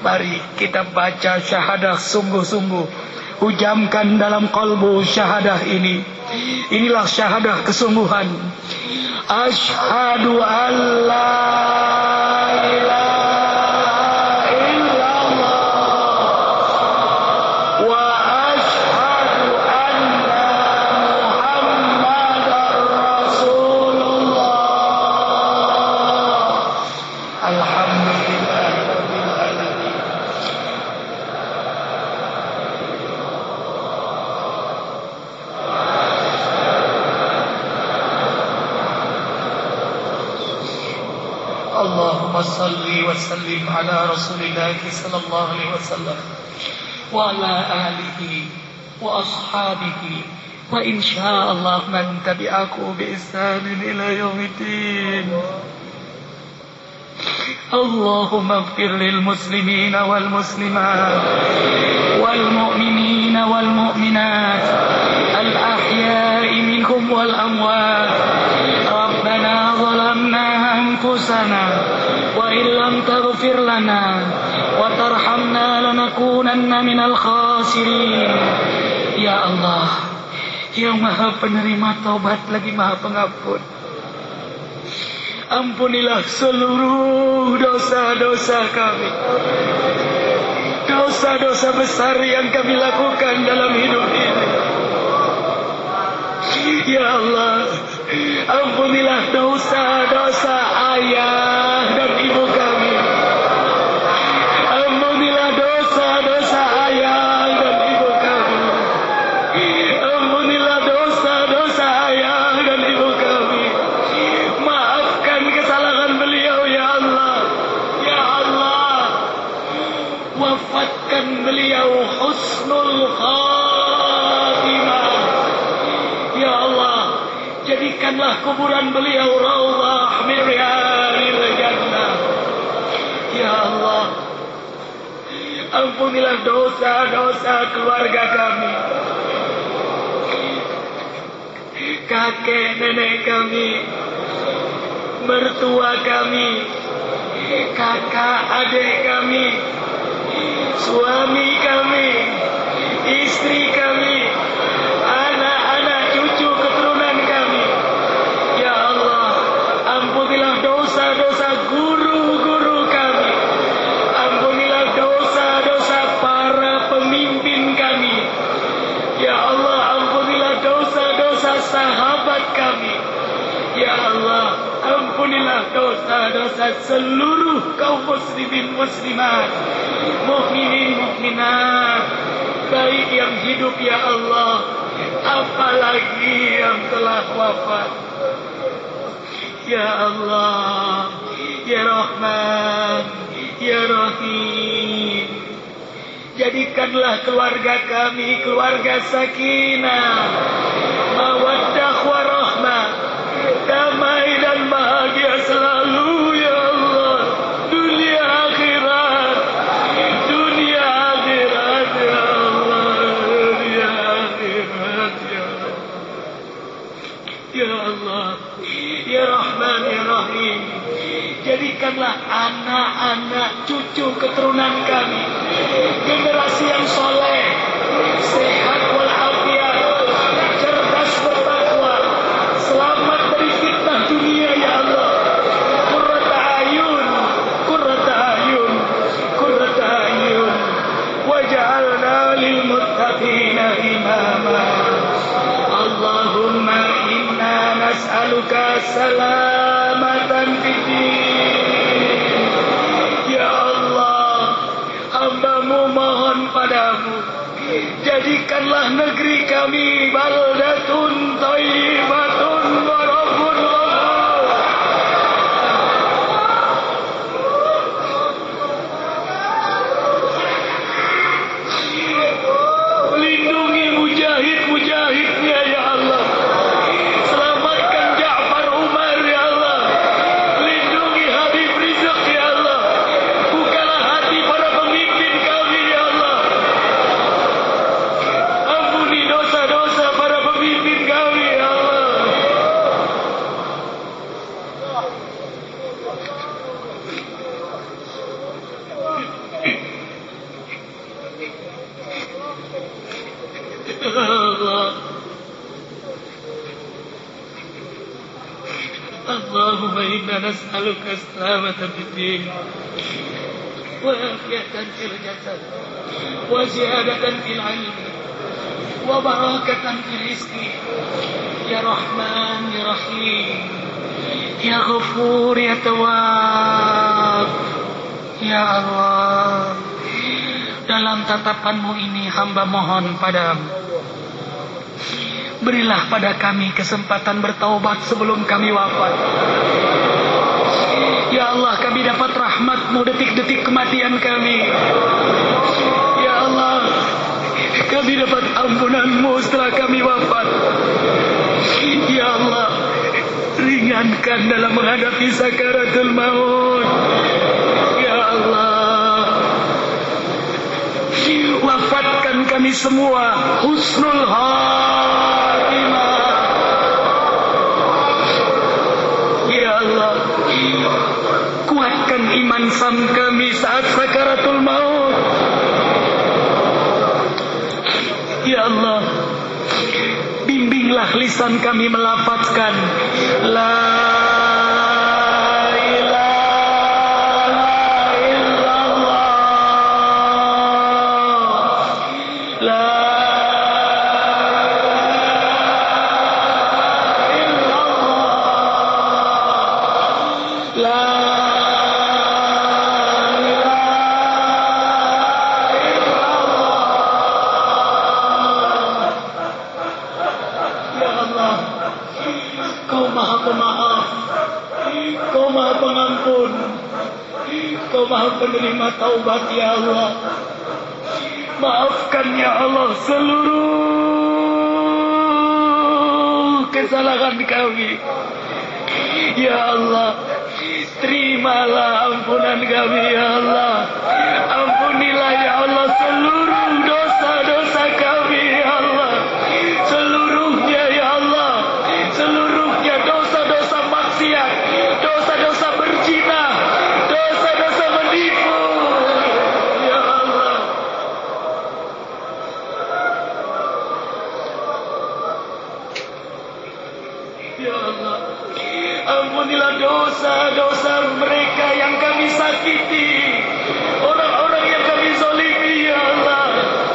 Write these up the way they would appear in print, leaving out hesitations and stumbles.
Mari kita baca syahadah sungguh-sungguh. Hujamkan dalam qalbu syahadah ini. Inilah syahadah kesungguhan. Asyhadu an la ilaha illallah wa asyhadu anna Muhammadar Rasulullah. Alhamdulillah rabbil alamin. Allahumma salli wa sallim ala Rasulillah sallallahu alaihi wasallam wa ala alihi wa ashabihi wa insyaallah man tabi'ahu bi ihsanin ila yaumiddin. Allahumma ighfir lil muslimina wal muslimat wal mu'minina wal mu'minat al ahya'i minhum wal amwat. Rabbana zalamna anfusana wa illam taghfir lana wa tarhamna lanakunanna minal khasirin. Ya Allah, yang maha penerima taubat lagi maha pengampun, ampunilah seluruh dosa-dosa kami, dosa-dosa besar yang kami lakukan dalam hidup ini. Ya Allah, ampunilah dosa-dosa ayah dan ibu kami. Ampunilah dosa-dosa ayah dan ibu kami. Ampunilah dosa-dosa ayah dan ibu kami. Maafkan kesalahan beliau ya Allah. Ya Allah, wafatkan beliau husnul khatimah. Ya Allah, jadikanlah kuburan beliau raudhah min riyadil jannah. Ya Allah, ampunilah dosa-dosa keluarga kami, kakek nenek kami, mertua kami, kakak adik kami, suami kami, istri kami, anak-anak cucu keturunan kami. Ya Allah, ampunilah dosa-dosa guru-guru kami. Ampunilah dosa-dosa para pemimpin kami. Ya Allah, ampunilah dosa-dosa sahabat kami. Ya Allah, ampunilah dosa-dosa seluruh kaum muslimin muslimat, mukminin mukminat, baik yang hidup ya Allah, apalagi yang telah wafat. Ya Allah, Ya Rahman, Ya Rahim, jadikanlah keluarga kami keluarga sakinah, mawaddah warahmah, damai dan bahagia selalu ya Allah, dunia akhirat, dunia akhirat ya Allah, dunia akhirat ya Allah. Ya Allah, Ya Rahman, Ya Rahim, jadikanlah anak-anak cucu keturunan kami generasi yang soleh, sehat walafiat, cerdas bertakwa, selamat dari fitnah dunia ya Allah. Qurrata ayun, qurrata ayun, qurrata ayun, waj'alna lil muttaqina imama. Allahumma inna nas'aluka salamatan fid din. Ya Allah, hamba-Mu mohon padamu, jadikanlah negeri kami baldatun thayyibatun wa rabbun ghafur. Lindungi mujahid-mujahidnya ya Allah. Selamatkan Ja'far Umar ya Allah. Lindungi Habib Rizq ya Allah. Bukalah hati para pemimpin kami ya Allah. Ampuni dosa-dosa para pemimpin kami ya Allah. Allah. Allahumma inna nas'aluka salamatan fid din wa afiyatan fil jasad wa ziyadatan fil ilmi wa barakatan fil rizqi ya Rahman ya Rahim ya Ghafur ya Tawwab ya Allah. Dalam tatapanmu ini hamba mohon padamu, berilah pada kami kesempatan bertaubat sebelum kami wafat. Ya Allah, kami dapat rahmat-Mu detik-detik kematian kami. Ya Allah, kami dapat ampunan-Mu setelah kami wafat. Ya Allah, ringankan dalam menghadapi sakaratul maut. Ya Allah, wafatkan kami semua husnul khatimah. Ya Allah, kuatkan iman Sam kami saat sakaratul maut. Ya Allah, bimbinglah lisan kami melafazkan la Kau maha penerima taubat ya Allah. Maafkan ya Allah seluruh kesalahan kami. Ya Allah, terimalah ampunan kami ya Allah. Ampunilah ya Allah seluruh dosa-dosa kami ya Allah. Seluruhnya ya Allah. Seluruhnya dosa-dosa maksiat, dosa-dosa berzina, dosa-dosa menipu. Ya Allah. Ya Allah, ampunilah dosa-dosa mereka yang kami sakiti, orang-orang yang kami zalimi ya Allah.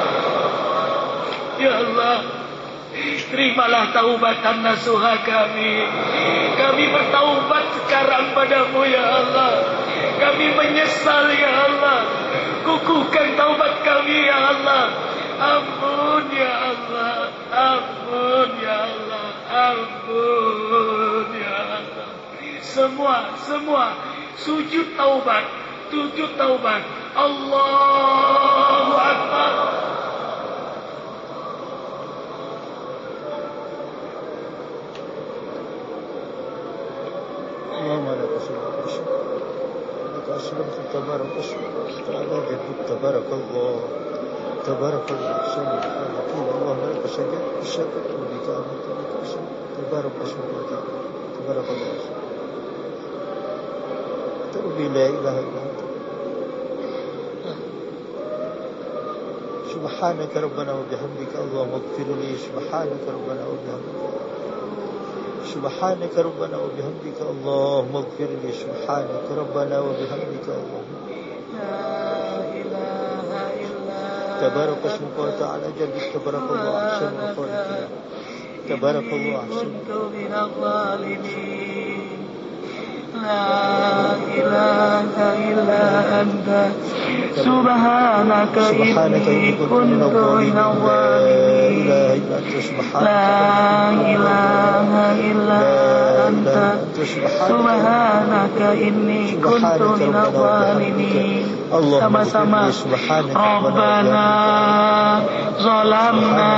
Ya Allah, terimalah taubatan nasuha kami. Kami bertaubat sekarang padamu ya Allah. Kami menyesal ya Allah. Kukuhkan taubat kami ya Allah. Ampun ya Allah. Ampun ya Allah. Ampun ya Allah. Semua sujud taubat. Sujud taubat. Allahu Akbar. اللهم لك لك أسلمت تبارك اسمك تعالى جدك تبارك الله تبارك الله أحسن الخالقين اللهم لك سجدت وشكرت وبك آمنت بك أسلمت تبارك اسمك وتعالى تبارك الله تؤمن لا إله إلا أنت سبحانك ربنا وبحمدك اللهم اغفر لي سبحانك ربنا وبحمدك سبحانك ربنا وبحمدك اللهم اغفر لي سبحانك ربنا وبحمدك اللهم لا إله إلا تبارك اسمك وتعالى جدك تبارك الله أحسن الخالقين تبارك الله أحسن من الظالمين لا إله إلا أنت سبحانك إني كنت من الظالمين لا إله إلا أنت سبحانك إني كنت من الظالمين sama-sama Rabbana zalamna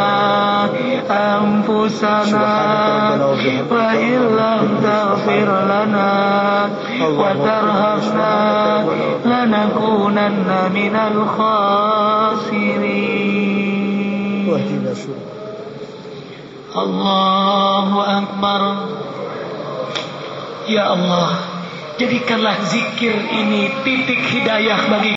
anfusana wa illam taghfir lana wa tarhamna lanakunanna minal khasirin. Allahu Akbar. Ya Allah, jadikanlah zikir ini titik hidayah bagi